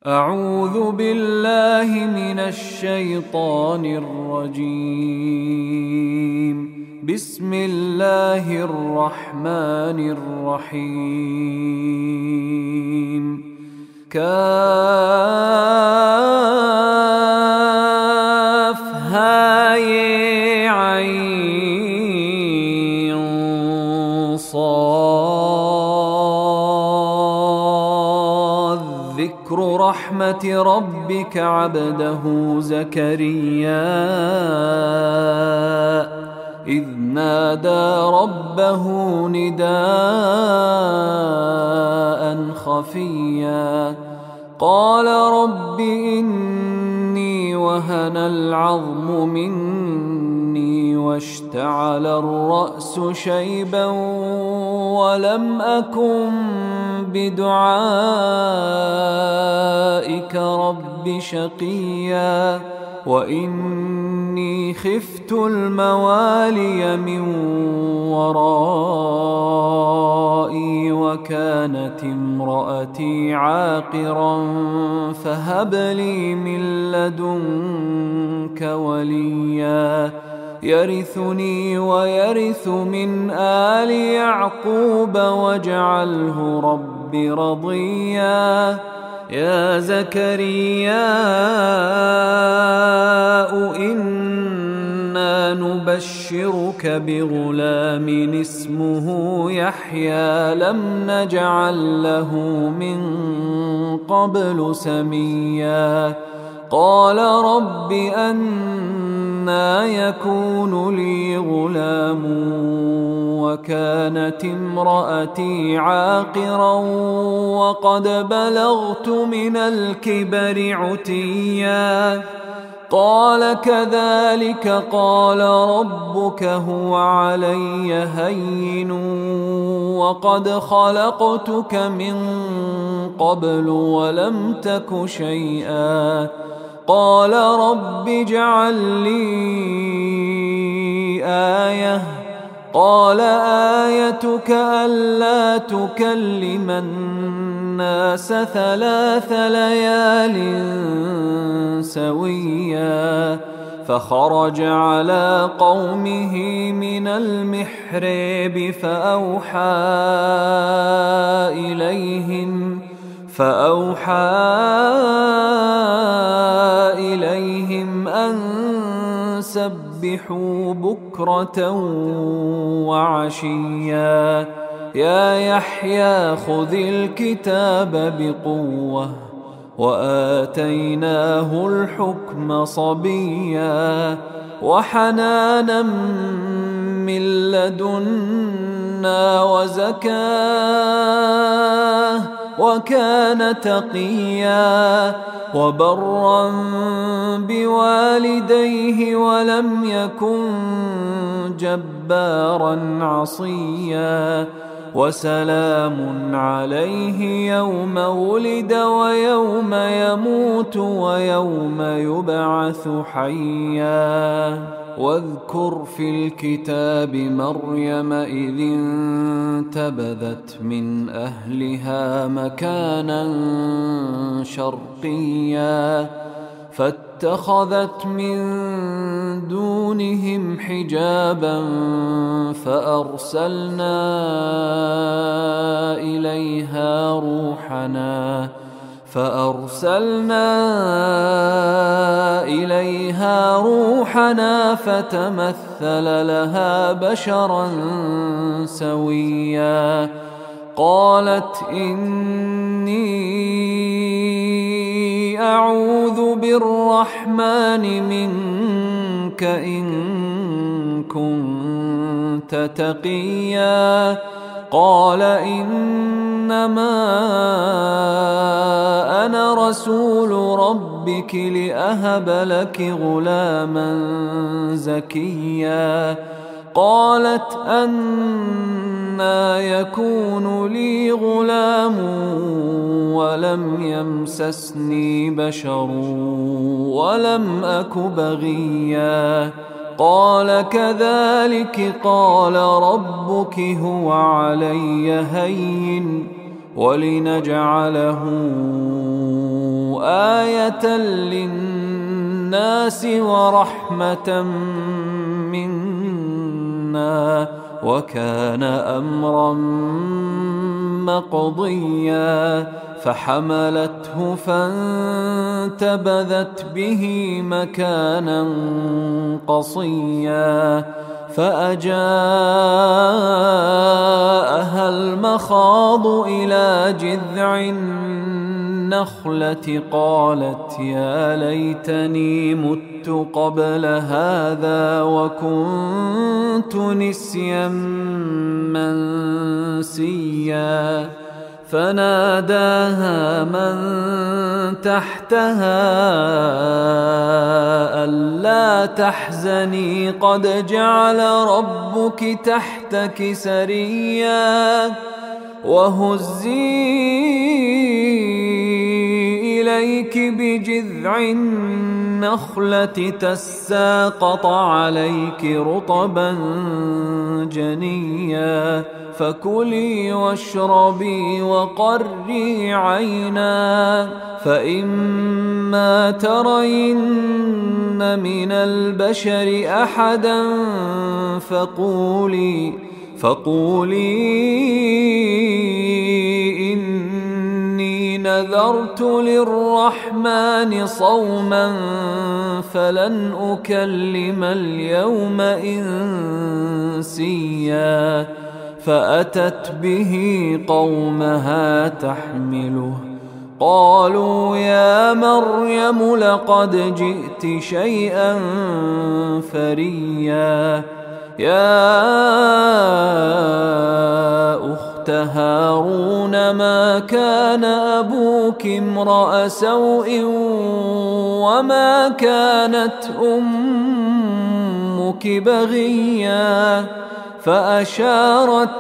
أعوذ بالله من الشيطان الرجيم. بسم الله الرحمن الرحيم. كافها عين صاد. ذكر رحمة ربك عبده زكريا إذ نادى ربه نداء خفيا قال رب إني وهن العظم مني واشتعل الرأس شيبا ولم أكن بدعائك رب شقيا وإني خفت الموالي من ورائي وكانت امرأتي عاقرا فهب لي من لدنك وليا يرثني ويرث من آل يعقوب واجعله رب رضيا. يا زكريا إنا نبشرك بغلام اسمه يحيى لم نجعل له من قبل سميا قال رب أنى يكون لي غلام وكانت امرأتي عاقرا وقد بلغت من الكبر عتيا قال كذلك قال ربك هو علي هين وقد خلقتك من قبل ولم تك شيئا قال رب اجعل لي آية قال آيتك ألا تكلم الناس 3 ليال سويا فخرج على قومه من المحراب فأوحى إليهم أن سبحوا بكرة وعشيا يا يحيى خذ الكتاب بقوة وآتيناه الحكم صبيا وحنانا من لدنا وزكاة وكان تقيا وبرا بوالديه ولم يكن جبارا عصيا وسلام عليه يوم ولد ويوم يموت ويوم يبعث حيا واذكر في الكتاب مريم إذ انتبذت من أهلها مكانا شرقيا فاتخذت من دونهم حجابا فأرسلنا إليها روحنا فتمثل لها بشرا سويا قالت إني أعوذ بالرحمن منك إن كنت تقيا قال إنما أنا رسول ربك لأهب لك غلاما زكيا قالت أنى يكون لي غلام ولم يمسسني بشر ولم أك بغيا قال كذلك قال ربك هو علي هين ولنجعله آية للناس ورحمة منا وكان أمرا مقضيا فحملته فانتبذت به مكانا قصيا فأجاءها المخاض إلى جذع النخلة قالت يا ليتني مت قبل هذا وكنت نسيا منسيا فناداها من تحتها ألا تحزني قد جعل ربك تحتك سريا وهزي إليك بجذع النخلة تساقط عليك رطبا جنيا فكلي واشربي وقري عينا فإما ترين من البشر أحدا فقولي إني نذرت للرحمن صوما فلن أكلم اليوم إنسيا فأتت به قومها تحمله قالوا يا مريم لقد جئت شيئا فريا يا أخت هارون ما كان أبوك امرأ سوء وما كانت أمك بغيا فأشارت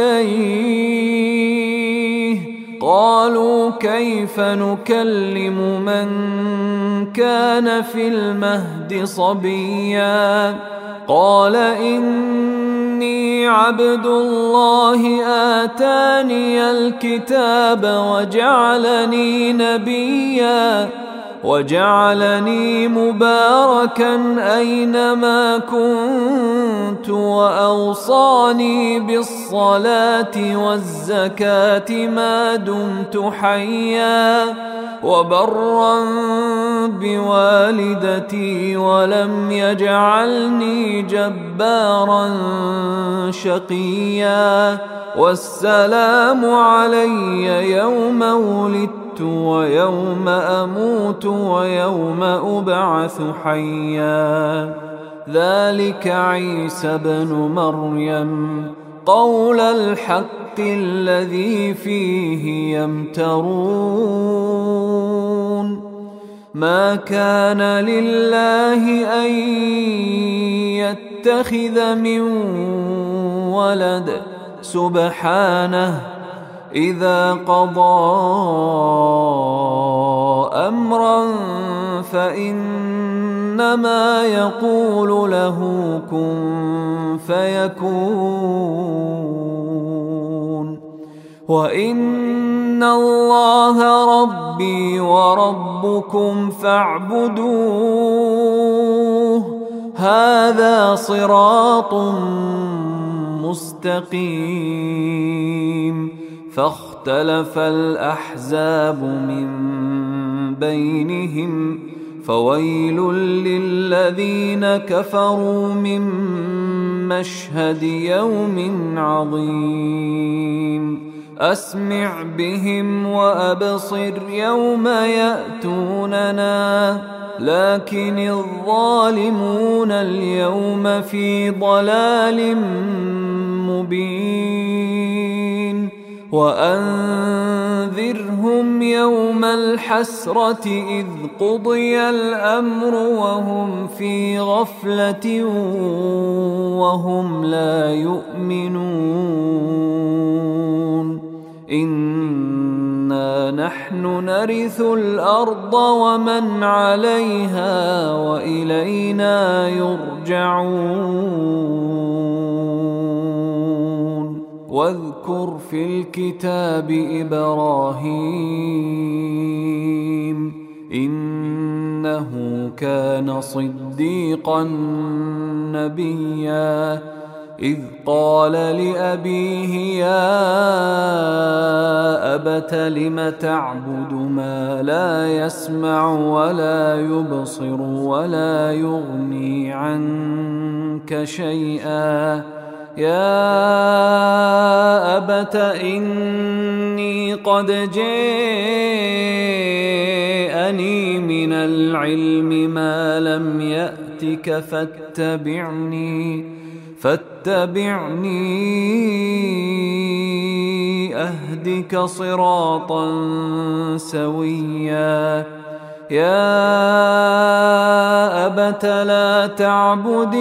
إليه قالوا كيف نكلم من كان في المهد صبيا قال إني عبد الله آتاني الكتاب وجعلني مباركا أينما كنت وأوصاني بالصلاة والزكاة ما دمت حيا وبرا بوالدتي ولم يجعلني جبارا شقيا والسلام علي يوم ولدت ويوم أموت ويوم أبعث حيا ذلك عيسى بن مريم قول الحق الذي فيه يمترون ما كان لله أن يتخذ من ولد سبحانه إذا قضى أمرا فإنما يقول له كن فيكون وإن الله ربي وربكم فاعبدوه هذا صراط مستقيم فاختلف الأحزاب من بينهم فويل للذين كفروا من مشهد يوم عظيم أسمع بهم وأبصر يوم يأتوننا لكن الظالمون اليوم في ضلال مبين وأنذرهم يوم الحسرة إذ قضي الأمر وهم في غفلة وهم لا يؤمنون إنا نحن نرث الأرض ومن عليها وإلينا يرجعون واذكر في الكتاب إبراهيم إنه كان صديقا نبيا إذ قال لأبيه يا أبت لم تعبد ما لا يسمع ولا يبصر ولا يغني عنك شيئا يا أبت إني قد جاءني من العلم ما لم يأتك فاتبعني أهدك صراطا سويا يا أبت لا تعبد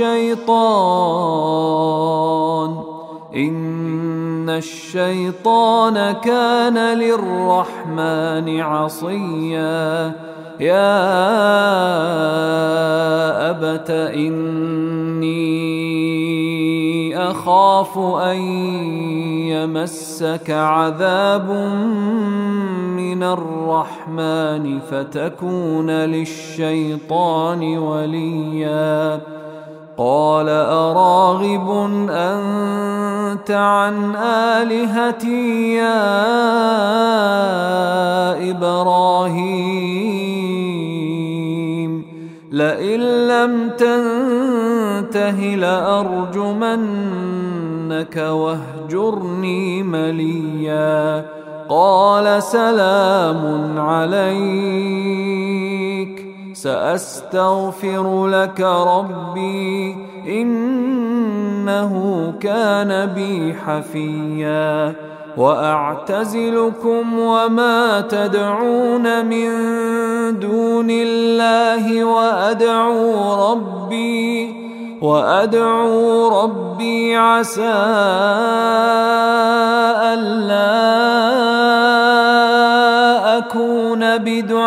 الشيطان إن الشيطان كان للرحمن عصيا يا أبت إني أخاف أن يمسك عذاب من الرحمن فتكون للشيطان وليا قال أراغب أنت عن آلهتي يا إبراهيم لئن لم تنته لأرجمنك واهجرني مليا قال سلام عليك سأستغفر لك ربي إنه كان بي حفيا وأعتزلكم وما تدعون من دون الله وأدعو ربي عسى ألا أكون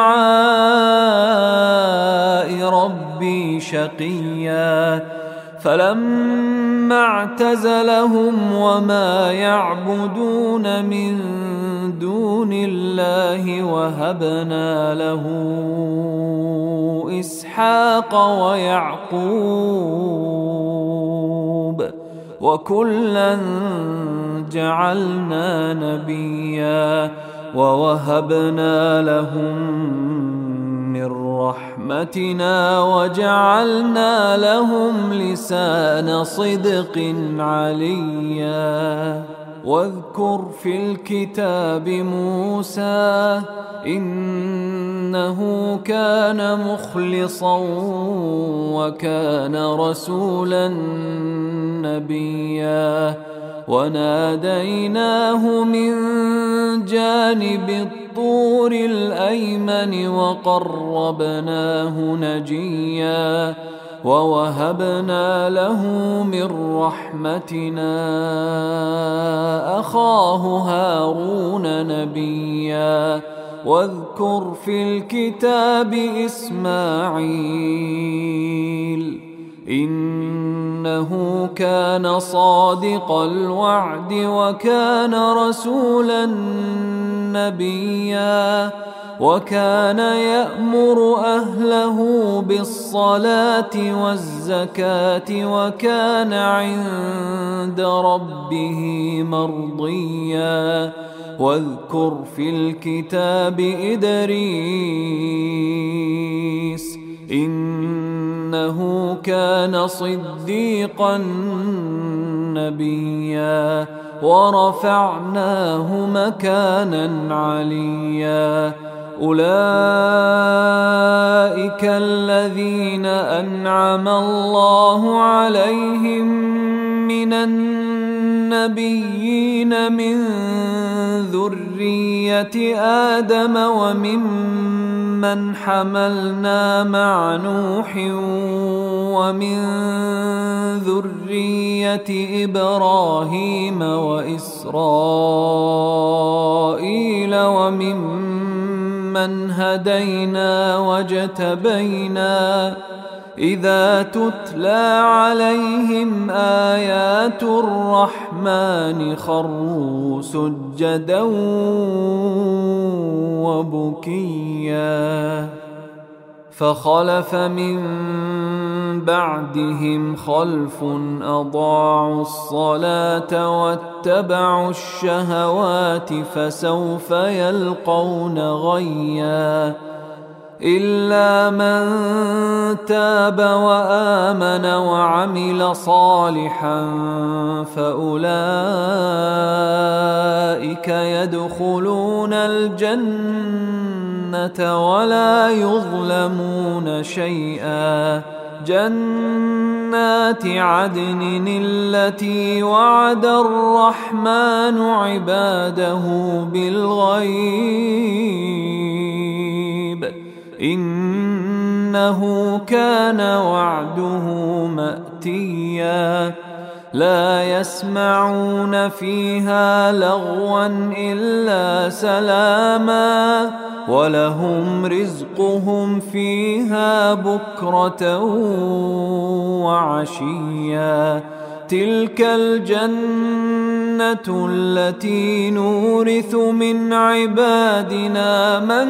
بدعاء ربي شقيا فلما اعتزلهم وما يعبدون من دون الله وهبنا له إسحاق ويعقوب وكلا جعلنا نبيا ووهبنا لهم من رحمتنا وجعلنا لهم لسان صدق عليا واذكر في الكتاب موسى إنه كان مخلصا وكان رسولا نبيا وناديناه من جانب الطور الأيمن وقربناه نجيا ووهبنا له من رحمتنا أخاه هارون نبيا واذكر في الكتاب إسماعيل إنه كان صادق الوعد وكان رسولا نبيا وكان يأمر أهله بالصلاة والزكاة وكان عند ربه مرضيا واذكر في الكتاب إدريس إنه كان صديقا نبيا ورفعناه مكانا عليا أولئك الذين أنعم الله عليهم من النبيين من ذرية آدم وممن حملنا مع نوح ومن ذرية إبراهيم وإسرائيل وممن هدينا واجتبينا إذا تتلى عليهم آيات الرحمن خروا سجدا وبكيا فخلف من بعدهم خلف أضاعوا الصلاة واتبعوا الشهوات فسوف يلقون غيا إلا من تاب وآمن وعمل صالحا فأولئك يدخلون الجنة ولا يظلمون شيئا جنات عدن التي وعد الرحمن عباده بالغيب إنه كان وعده مأتيا لا يسمعون فيها لغوا إلا سلاما ولهم رزقهم فيها بكرة وعشيا تلك الجنة التي نورث من عبادنا من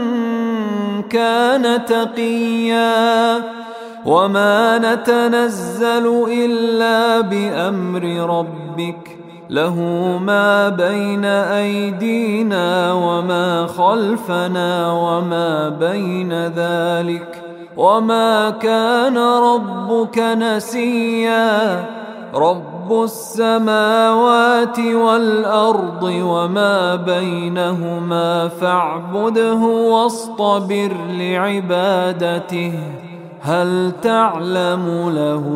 كان تقيا وما نتنزل إلا بأمر ربك له ما بين أيدينا وما خلفنا وما بين ذلك وما كان ربك نسيا رب السماوات والأرض وما بينهما فاعبده واصطبر لعبادته هل تعلم له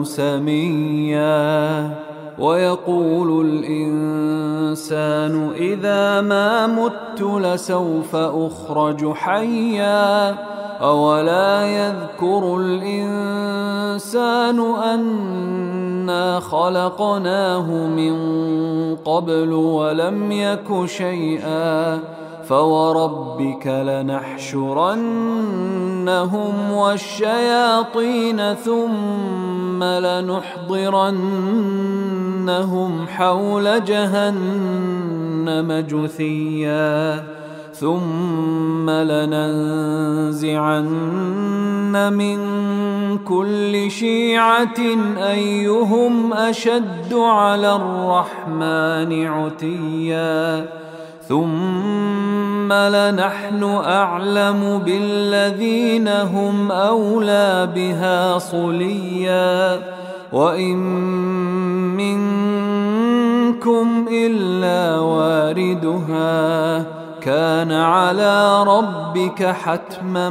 سميا ويقول الإنسان إذا ما مت لسوف أخرج حيا أولا يذكر الإنسان أنا خلقناه من قبل ولم يك شيئا فوربك لنحشرنهم والشياطين ثم لنحضرنهم حول جهنم جثيا ثم لننزعن من كل شيعة أيهم أشد على الرحمن عتيا ثم لنحن أعلم بالذين هم أولى بها صليا وإن منكم إلا واردها كان على ربك حتما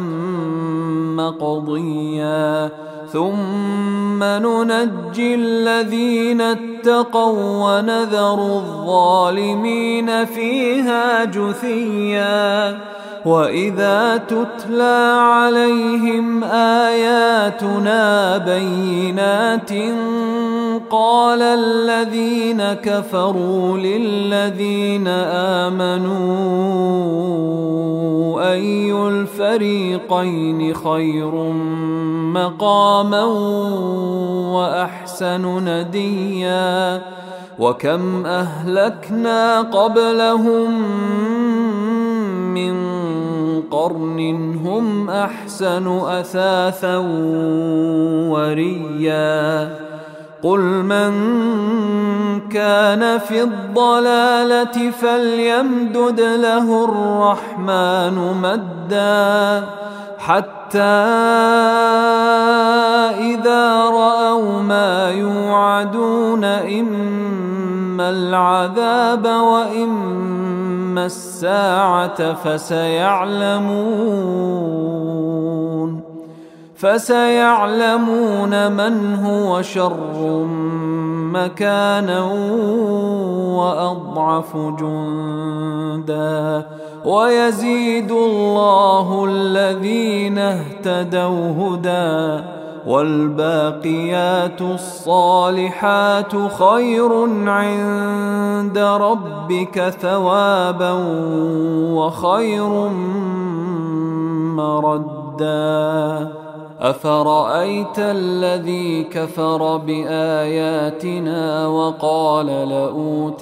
مقضيا ثم ننجي الذين اتقوا ونذر الظالمين فيها جثيا وإذا تتلى عليهم آياتنا بينات قال الذين كفروا للذين آمنوا أي الفريقين خير مقاما وأحسن نديا وكم أهلكنا قبلهم من قرن هم أحسن أثاثا وريا قل من كان في الضلالة فليمدد له الرحمن مدا حتى إذا رأوا ما يوعدون إما العذاب وإما الساعة فسيعلمون من هو شر مكانا وأضعف جندا ويزيد الله الذين اهتدوا هدى والباقيات الصالحات خير عند ربك ثوابا وخير مردا أفرأيت الذي كفر بآياتنا وقال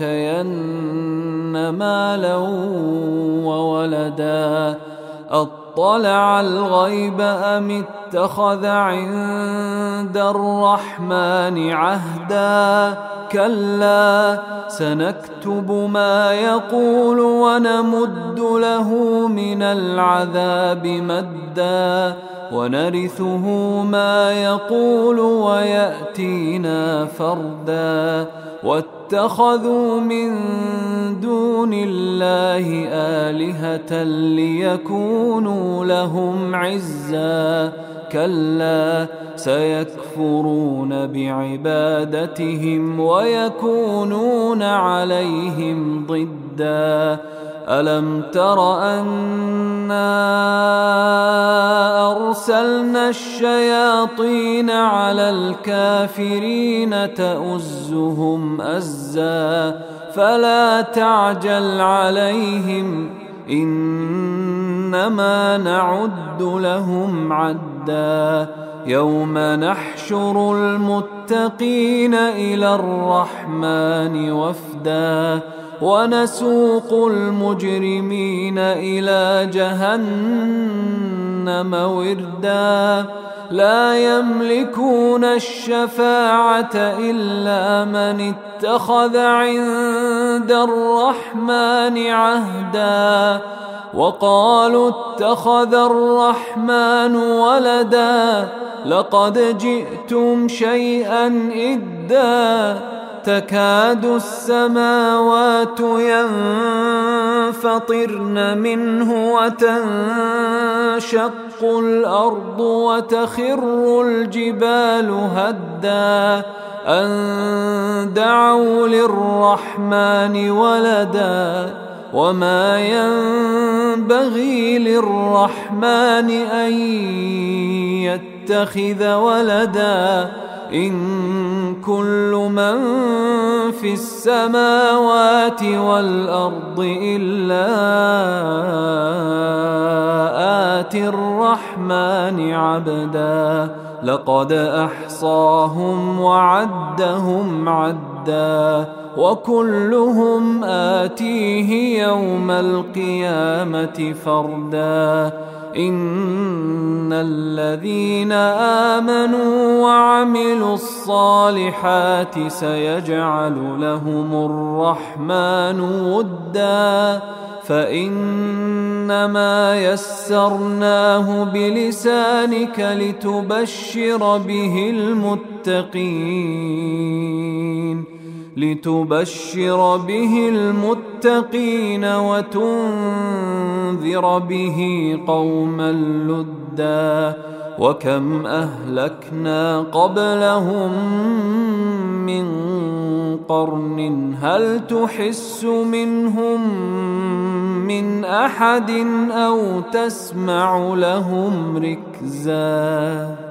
لأوتين مالا وولدا أطلع الغيب أم اتخذ عند الرحمن عهدا كلا سنكتب ما يقول ونمد له من العذاب مدا ونرثه ما يقول ويأتينا فردا واتخذوا من دون الله آلهة ليكونوا لهم عزا كلا سيكفرون بعبادتهم ويكونون عليهم ضدا ألم تر أنا أرسلنا الشياطين على الكافرين تؤزهم أزا فلا تعجل عليهم إنما نعد لهم عدا يوم نحشر المتقين إلى الرحمن وفدا ونسوق المجرمين إلى جهنم وردا لا يملكون الشفاعة إلا من اتخذ عند الرحمن عهدا وقالوا اتخذ الرحمن ولدا لقد جئتم شيئا إدا تكاد السماوات ينفطرن منه وتنشق الأرض وتخر الجبال هدا أن دعوا للرحمن ولدا وما ينبغي للرحمن أن يتخذ ولدا إن كل من في السماوات والأرض إلا آتي الرحمن عبدا لقد أحصاهم وعدهم عدا وكلهم آتيه يوم القيامة فردا إن الذين آمنوا وعملوا الصالحات سيجعل لهم الرحمن ودا فإنما يسرناه بلسانك لتبشر به المتقين وتنذر به قوما لدا وكم أهلكنا قبلهم من قرن هل تحس منهم من أحد أو تسمع لهم ركزا